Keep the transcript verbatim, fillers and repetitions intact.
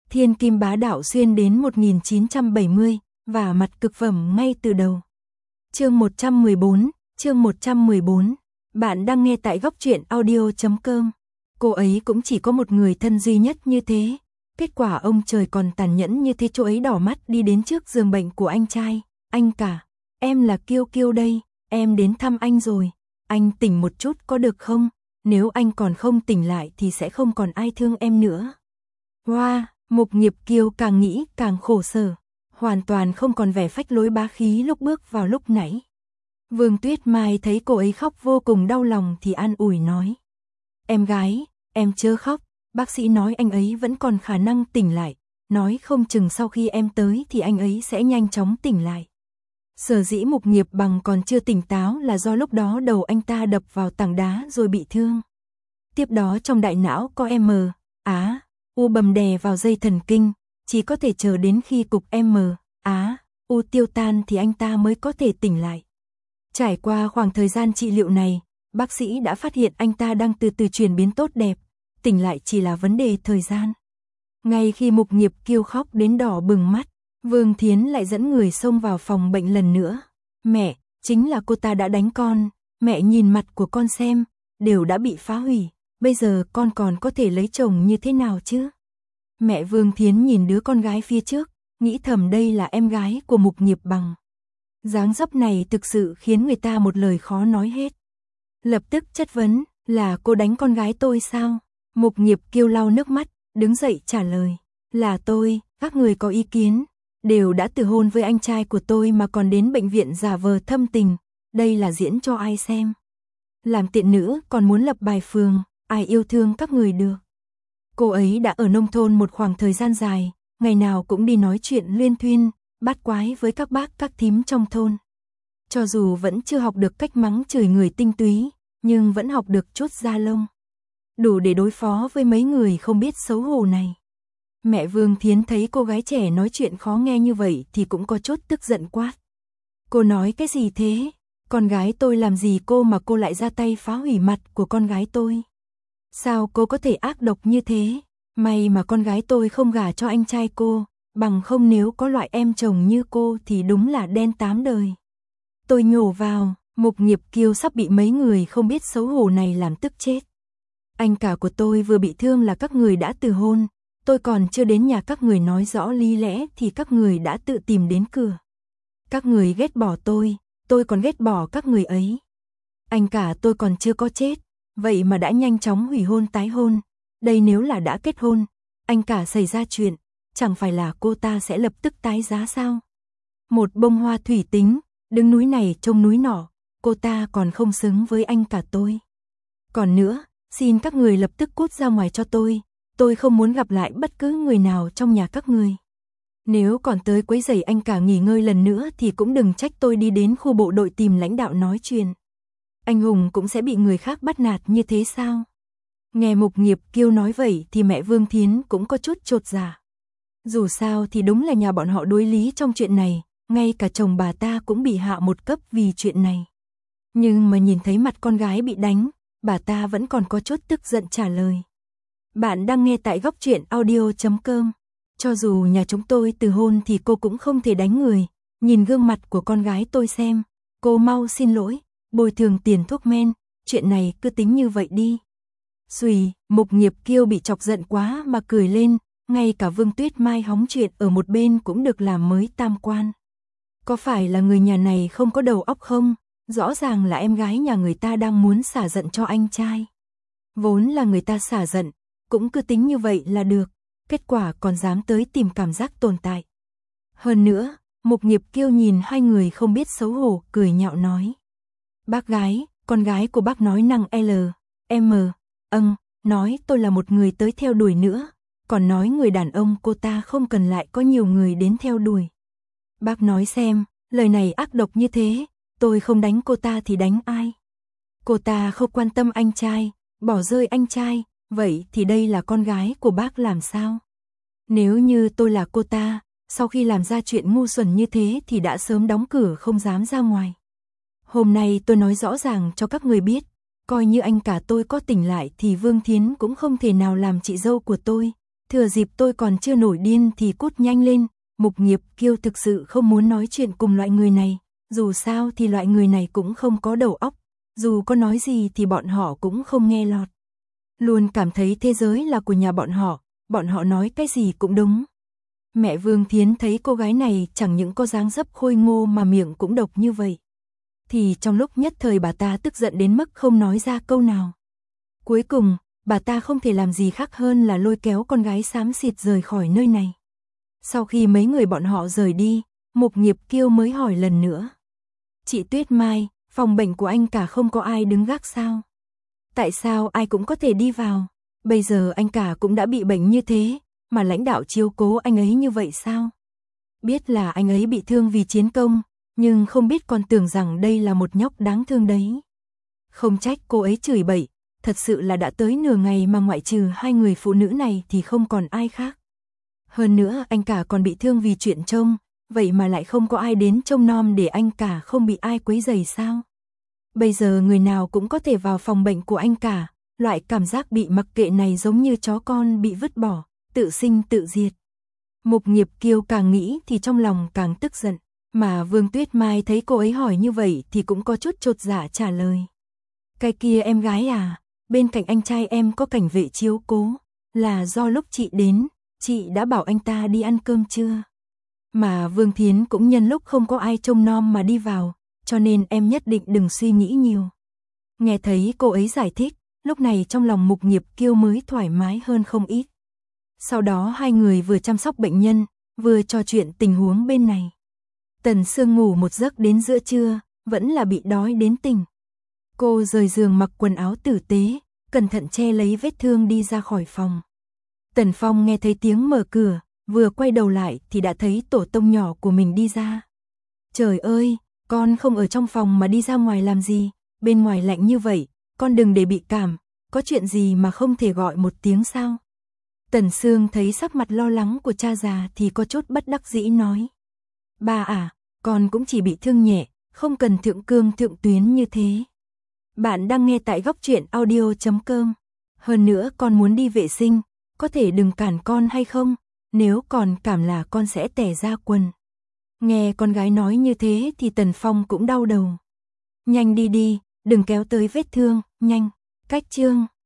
Thiên kim bá đạo xuyên đến một nghìn chín trăm bảy mươi, và mặt cực phẩm ngay từ đầu. Chương một trăm mười bốn, chương một trăm mười bốn. Bạn đang nghe tại góc truyện audio chấm com. Cô ấy cũng chỉ có một người thân duy nhất như thế. Kết quả ông trời còn tàn nhẫn như thế, chỗ ấy đỏ mắt đi đến trước giường bệnh của anh trai. Anh cả, em là Kiêu Kiêu đây, em đến thăm anh rồi. Anh tỉnh một chút có được không? Nếu anh còn không tỉnh lại thì sẽ không còn ai thương em nữa. Hoa, wow, Mục Nghiệp Kiêu càng nghĩ càng khổ sở, hoàn toàn không còn vẻ phách lối bá khí lúc bước vào lúc nãy. Vương Tuyết Mai thấy cô ấy khóc vô cùng đau lòng thì an ủi nói: "Em gái, em chớ khóc, bác sĩ nói anh ấy vẫn còn khả năng tỉnh lại, nói không chừng sau khi em tới thì anh ấy sẽ nhanh chóng tỉnh lại." Sở dĩ Mục Nghiệp Bằng còn chưa tỉnh táo là do lúc đó đầu anh ta đập vào tảng đá rồi bị thương. Tiếp đó trong đại não có M, Á, U bầm đè vào dây thần kinh, chỉ có thể chờ đến khi cục M, Á, U tiêu tan thì anh ta mới có thể tỉnh lại. Trải qua khoảng thời gian trị liệu này, bác sĩ đã phát hiện anh ta đang từ từ chuyển biến tốt đẹp, tỉnh lại chỉ là vấn đề thời gian. Ngay khi Mục Nghiệp Kiêu khóc đến đỏ bừng mắt, Vương Thiến lại dẫn người xông vào phòng bệnh lần nữa. "Mẹ, chính là cô ta đã đánh con, mẹ nhìn mặt của con xem, đều đã bị phá hủy, bây giờ con còn có thể lấy chồng như thế nào chứ?" Mẹ Vương Thiến nhìn đứa con gái phía trước, nghĩ thầm đây là em gái của Mục Nghiệp Bằng. Dáng dấp này thực sự khiến người ta một lời khó nói hết. Lập tức chất vấn: "Là cô đánh con gái tôi sao?" Mục Nghiệp Kiêu lau nước mắt, đứng dậy trả lời: "Là tôi, các người có ý kiến, đều đã từ hôn với anh trai của tôi mà còn đến bệnh viện giả vờ thâm tình, đây là diễn cho ai xem? Làm tiện nữ còn muốn lập bài phường, ai yêu thương các người được?" Cô ấy đã ở nông thôn một khoảng thời gian dài, ngày nào cũng đi nói chuyện luyên thuyên, bát quái với các bác các thím trong thôn. Cho dù vẫn chưa học được cách mắng chửi người tinh túy, nhưng vẫn học được chút da lông, đủ để đối phó với mấy người không biết xấu hổ này. Mẹ Vương Thiến thấy cô gái trẻ nói chuyện khó nghe như vậy thì cũng có chút tức giận quát: "Cô nói cái gì thế? Con gái tôi làm gì cô mà cô lại ra tay phá hủy mặt của con gái tôi? Sao cô có thể ác độc như thế? May mà con gái tôi không gả cho anh trai cô, bằng không nếu có loại em chồng như cô thì đúng là đen tám đời." Tôi nhổ vào, Mục Nghiệp Kiêu sắp bị mấy người không biết xấu hổ này làm tức chết. "Anh cả của tôi vừa bị thương là các người đã từ hôn, tôi còn chưa đến nhà các người nói rõ lý lẽ thì các người đã tự tìm đến cửa. Các người ghét bỏ tôi, tôi còn ghét bỏ các người ấy. Anh cả tôi còn chưa có chết, vậy mà đã nhanh chóng hủy hôn tái hôn. Đây nếu là đã kết hôn, anh cả xảy ra chuyện, chẳng phải là cô ta sẽ lập tức tái giá sao? Một bông hoa thủy tính, đứng núi này trông núi nọ, cô ta còn không xứng với anh cả tôi. Còn nữa, xin các người lập tức cút ra ngoài cho tôi, tôi không muốn gặp lại bất cứ người nào trong nhà các người. Nếu còn tới quấy rầy anh cả nghỉ ngơi lần nữa thì cũng đừng trách tôi đi đến khu bộ đội tìm lãnh đạo nói chuyện. Anh hùng cũng sẽ bị người khác bắt nạt như thế sao?" Nghe Mục Nghiệp Kiêu nói vậy thì mẹ Vương Thiến cũng có chút chột dạ. Dù sao thì đúng là nhà bọn họ đối lý trong chuyện này, ngay cả chồng bà ta cũng bị hạ một cấp vì chuyện này. Nhưng mà nhìn thấy mặt con gái bị đánh, bà ta vẫn còn có chút tức giận trả lời: "Bạn đang nghe tại góc truyện audio chấm com. Cho dù nhà chúng tôi từ hôn thì cô cũng không thể đánh người, nhìn gương mặt của con gái tôi xem, cô mau xin lỗi, bồi thường tiền thuốc men, chuyện này cứ tính như vậy đi." Xùy, Mục Nghiệp Kiêu bị chọc giận quá mà cười lên, ngay cả Vương Tuyết Mai hóng chuyện ở một bên cũng được làm mới tam quan. Có phải là người nhà này không có đầu óc không? Rõ ràng là em gái nhà người ta đang muốn xả giận cho anh trai. Vốn là người ta xả giận, cũng cứ tính như vậy là được, kết quả còn dám tới tìm cảm giác tồn tại. Hơn nữa, Mục Nghiệp Kiêu nhìn hai người không biết xấu hổ, cười nhạo nói: "Bác gái, con gái của bác nói năng L, M, âng, nói tôi là một người tới theo đuổi nữa, còn nói người đàn ông cô ta không cần lại có nhiều người đến theo đuổi. Bác nói xem, lời này ác độc như thế, tôi không đánh cô ta thì đánh ai? Cô ta không quan tâm anh trai, bỏ rơi anh trai, vậy thì đây là con gái của bác làm sao? Nếu như tôi là cô ta, sau khi làm ra chuyện ngu xuẩn như thế thì đã sớm đóng cửa không dám ra ngoài. Hôm nay tôi nói rõ ràng cho các người biết, coi như anh cả tôi có tỉnh lại thì Vương Thiến cũng không thể nào làm chị dâu của tôi, Thừa dịp tôi còn chưa nổi điên thì cút nhanh lên. Mục Nghiệp Kiêu thực sự không muốn nói chuyện cùng loại người này, dù sao thì loại người này cũng không có đầu óc, dù có nói gì thì bọn họ cũng không nghe lọt. Luôn cảm thấy thế giới là của nhà bọn họ, bọn họ nói cái gì cũng đúng. Mẹ Vương Thiến thấy cô gái này chẳng những có dáng dấp khôi ngô mà miệng cũng độc như vậy, thì trong lúc nhất thời bà ta tức giận đến mức không nói ra câu nào. Cuối cùng, bà ta không thể làm gì khác hơn là lôi kéo con gái xám xịt rời khỏi nơi này. Sau khi mấy người bọn họ rời đi, Mục Nghiệp Kiêu mới hỏi lần nữa. Chị Tuyết Mai, phòng bệnh của anh cả không có ai đứng gác sao? Tại sao ai cũng có thể đi vào? Bây giờ anh cả cũng đã bị bệnh như thế, mà lãnh đạo chiếu cố anh ấy như vậy sao? Biết là anh ấy bị thương vì chiến công, nhưng không biết còn tưởng rằng đây là một nhóc đáng thương đấy. Không trách cô ấy chửi bậy, thật sự là đã tới nửa ngày mà ngoại trừ hai người phụ nữ này thì không còn ai khác. Hơn nữa anh cả còn bị thương vì chuyện trông, vậy mà lại không có ai đến trông nom để anh cả không bị ai quấy rầy sao? Bây giờ người nào cũng có thể vào phòng bệnh của anh cả, loại cảm giác bị mặc kệ này giống như chó con bị vứt bỏ, tự sinh tự diệt. Mục Nghiệp Kiêu càng nghĩ thì trong lòng càng tức giận, mà Vương Tuyết Mai thấy cô ấy hỏi như vậy thì cũng có chút chột dạ trả lời. Cái kia em gái à, bên cạnh anh trai em có cảnh vệ chiếu cố, là do lúc chị đến, chị đã bảo anh ta đi ăn cơm chưa? Mà Vương Thiến cũng nhân lúc không có ai trông nom mà đi vào, cho nên em nhất định đừng suy nghĩ nhiều. Nghe thấy cô ấy giải thích, lúc này trong lòng Mục Nghiệp Kiêu mới thoải mái hơn không ít. Sau đó hai người vừa chăm sóc bệnh nhân, vừa trò chuyện tình huống bên này. Tần Sương ngủ một giấc đến giữa trưa, vẫn là bị đói đến tỉnh. Cô rời giường mặc quần áo tử tế, cẩn thận che lấy vết thương đi ra khỏi phòng. Tần Phong nghe thấy tiếng mở cửa, vừa quay đầu lại thì đã thấy tổ tông nhỏ của mình đi ra. Trời ơi, con không ở trong phòng mà đi ra ngoài làm gì, bên ngoài lạnh như vậy, con đừng để bị cảm, có chuyện gì mà không thể gọi một tiếng sao? Tần Sương thấy sắc mặt lo lắng của cha già thì có chút bất đắc dĩ nói. Ba à, con cũng chỉ bị thương nhẹ, không cần thượng cương thượng tuyến như thế. Bạn đang nghe tại góc truyện audio chấm com. Hơn nữa con muốn đi vệ sinh, có thể đừng cản con hay không? Nếu còn cảm là con sẽ tẻ ra quần. Nghe con gái nói như thế thì Tần Phong cũng đau đầu. Nhanh đi đi, đừng kéo tới vết thương, nhanh. Cách chương